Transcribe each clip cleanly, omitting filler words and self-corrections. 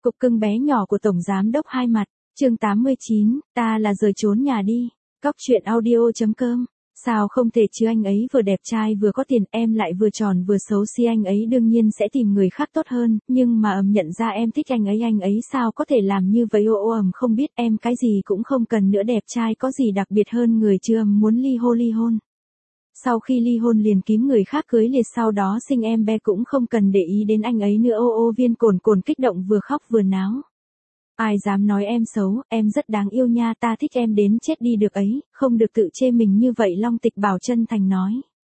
Cục cưng bé nhỏ của Tổng Giám đốc Hai Mặt, chương 89, ta là rời trốn nhà đi. Cóc truyện audio.com. Sao không thể chứ, anh ấy vừa đẹp trai vừa có tiền, em lại vừa tròn vừa xấu xí, anh ấy đương nhiên sẽ tìm người khác tốt hơn, nhưng mà nhận ra em thích anh ấy sao có thể làm như vậy. Không biết, em cái gì cũng không cần nữa, đẹp trai có gì đặc biệt hơn người chưa, muốn ly hôn. Sau khi ly hôn liền kiếm người khác cưới liệt, sau đó sinh em bé cũng không cần để ý đến anh ấy nữa. Viên cồn cồn kích động vừa khóc vừa náo. Ai dám nói em xấu, em rất đáng yêu nha, ta thích em đến chết đi được ấy, không được tự chê mình như vậy. Long Tịch Bảo chân thành nói.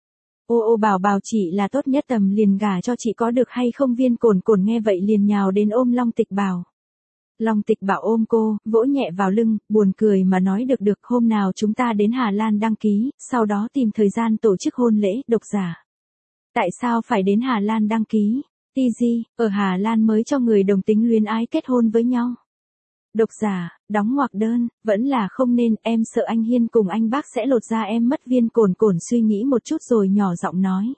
Bảo chị là tốt nhất, tầm liền gả cho chị có được hay không? Viên cồn cồn nghe vậy liền nhào đến ôm Long Tịch Bảo. Long Tịch Bảo ôm cô, vỗ nhẹ vào lưng, buồn cười mà nói được, hôm nào chúng ta đến Hà Lan đăng ký, sau đó tìm thời gian tổ chức hôn lễ. Độc giả. Tại sao phải đến Hà Lan đăng ký? TG, ở Hà Lan mới cho người đồng tính luyến ái kết hôn với nhau. Độc giả, đóng ngoặc đơn, vẫn là không nên, em sợ anh Hiên cùng anh Bác sẽ lột da em mất. Viên cồn cồn suy nghĩ một chút rồi nhỏ giọng nói.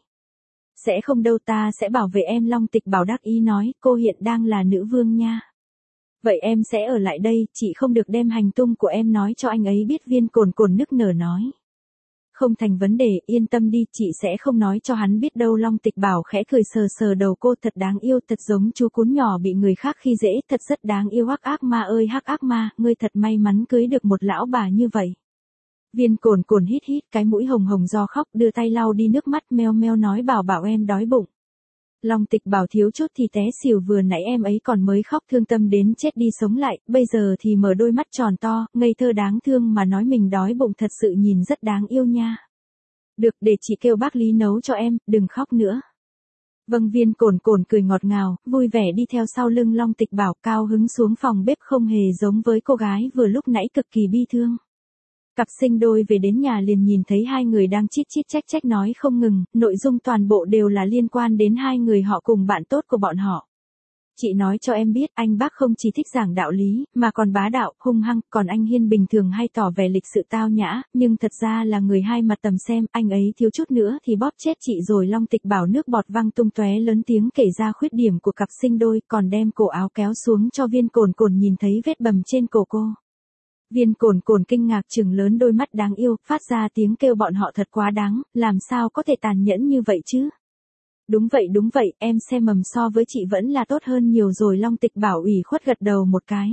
Sẽ không đâu, ta sẽ bảo vệ em. Long Tịch Bảo đắc ý nói, cô hiện đang là nữ vương nha. Vậy em sẽ ở lại đây, chị không được đem hành tung của em nói cho anh ấy biết. Viên cồn cồn nức nở nói. Không thành vấn đề, yên tâm đi, chị sẽ không nói cho hắn biết đâu. Long Tịch Bảo khẽ cười sờ đầu cô, thật đáng yêu, thật giống chú cún nhỏ bị người khác khi dễ, thật rất đáng yêu. Hắc ác ma ơi hắc ác ma, ngươi thật may mắn cưới được một lão bà như vậy. Viên cồn cồn hít cái mũi hồng hồng do khóc, đưa tay lau đi nước mắt, meo nói bảo em đói bụng. Long Tịch Bảo thiếu chút thì té xỉu, vừa nãy em ấy còn mới khóc thương tâm đến chết đi sống lại, bây giờ thì mở đôi mắt tròn to, ngây thơ đáng thương mà nói mình đói bụng, thật sự nhìn rất đáng yêu nha. Được, để chị kêu bác Lý nấu cho em, đừng khóc nữa. Vâng. Viên cồn cồn cười ngọt ngào, vui vẻ đi theo sau lưng Long Tịch Bảo, cao hứng xuống phòng bếp, không hề giống với cô gái vừa lúc nãy cực kỳ bi thương. Cặp sinh đôi về đến nhà liền nhìn thấy hai người đang chít trách nói không ngừng, nội dung toàn bộ đều là liên quan đến hai người họ cùng bạn tốt của bọn họ. Chị nói cho em biết, anh Bác không chỉ thích giảng đạo lý, mà còn bá đạo, hung hăng, còn anh Hiên bình thường hay tỏ vẻ lịch sự tao nhã, nhưng thật ra là người hai mặt tầm xem, anh ấy thiếu chút nữa thì bóp chết chị rồi. Long Tịch Bảo nước bọt văng tung tóe, lớn tiếng kể ra khuyết điểm của cặp sinh đôi, còn đem cổ áo kéo xuống cho viên cồn cồn nhìn thấy vết bầm trên cổ cô. Viên cồn cồn kinh ngạc trừng lớn đôi mắt đáng yêu, phát ra tiếng kêu bọn họ thật quá đáng, làm sao có thể tàn nhẫn như vậy chứ? Đúng vậy, em xem mầm so với chị vẫn là tốt hơn nhiều rồi. Long Tịch Bảo ủy khuất gật đầu một cái.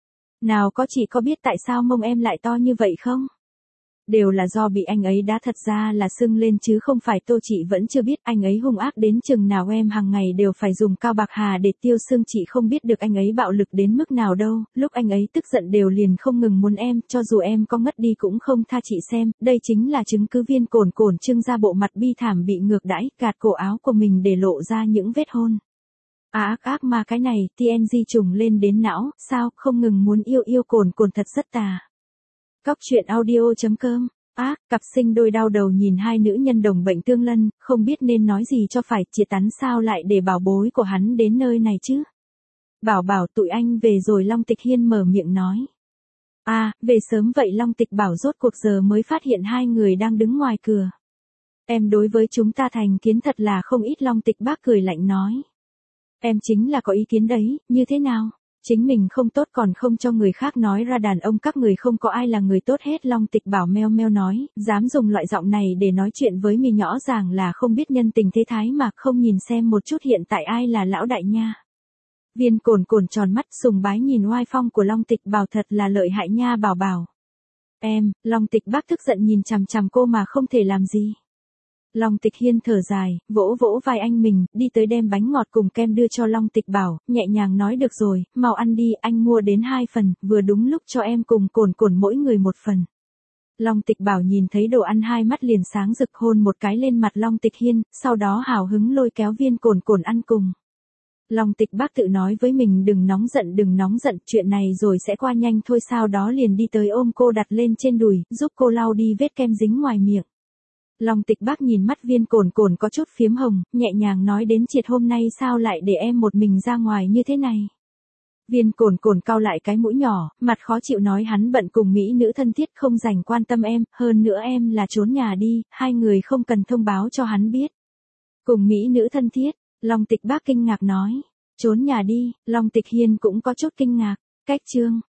Nào có, chị có biết tại sao mông em lại to như vậy không? Đều là do bị anh ấy đá, thật ra là sưng lên chứ không phải tô, chị vẫn chưa biết anh ấy hung ác đến chừng nào, em hàng ngày đều phải dùng cao bạc hà để tiêu sưng, chị không biết được anh ấy bạo lực đến mức nào đâu, lúc anh ấy tức giận đều liền không ngừng muốn em, cho dù em có ngất đi cũng không tha. Chị xem, đây chính là chứng cứ. Viên cồn cồn trưng ra bộ mặt bi thảm bị ngược đãi, gạt cổ áo của mình để lộ ra những vết hôn. Ác ma cái này, TNG trùng lên đến não, sao, không ngừng muốn yêu cồn cồn thật rất tà. Cóc truyện audio.com. Cặp sinh đôi đau đầu nhìn hai nữ nhân đồng bệnh tương lân, không biết nên nói gì cho phải. Chị Tắn sao lại để bảo bối của hắn đến nơi này chứ? Bảo tụi anh về rồi. Long Tịch Hiên mở miệng nói. Về sớm vậy. Long Tịch Bảo rốt cuộc giờ mới phát hiện hai người đang đứng ngoài cửa. Em đối với chúng ta thành kiến thật là không ít. Long Tịch Bác cười lạnh nói. Em chính là có ý kiến đấy, như thế nào? Chính mình không tốt còn không cho người khác nói ra, đàn ông các người không có ai là người tốt hết. Long Tịch Bảo meo nói, dám dùng loại giọng này để nói chuyện với mình rõ ràng là không biết nhân tình thế thái mà, không nhìn xem một chút hiện tại ai là lão đại nha. Viên cồn cồn tròn mắt sùng bái nhìn oai phong của Long Tịch Bảo, thật là lợi hại nha. Bảo em. Long Tịch Bác tức giận nhìn chằm cô mà không thể làm gì. Long Tịch Hiên thở dài, vỗ vai anh mình, đi tới đem bánh ngọt cùng kem đưa cho Long Tịch Bảo, nhẹ nhàng nói được rồi, mau ăn đi, anh mua đến 2 phần, vừa đúng lúc cho em cùng cồn cồn mỗi người 1 phần. Long Tịch Bảo nhìn thấy đồ ăn hai mắt liền sáng rực, hôn một cái lên mặt Long Tịch Hiên, sau đó hào hứng lôi kéo viên cồn cồn ăn cùng. Long Tịch Bác tự nói với mình đừng nóng giận, chuyện này rồi sẽ qua nhanh thôi, sau đó liền đi tới ôm cô đặt lên trên đùi, giúp cô lau đi vết kem dính ngoài miệng. Long Tịch Bác nhìn mắt viên cồn cồn có chút phiếm hồng, nhẹ nhàng nói đến Triệt hôm nay sao lại để em một mình ra ngoài như thế này. Viên cồn cồn cau lại cái mũi nhỏ, mặt khó chịu nói hắn bận cùng mỹ nữ thân thiết không dành quan tâm em, hơn nữa em là trốn nhà đi, hai người không cần thông báo cho hắn biết. Cùng mỹ nữ thân thiết, Long Tịch Bác kinh ngạc nói. Trốn nhà đi, Long Tịch Hiên cũng có chút kinh ngạc. Cách chương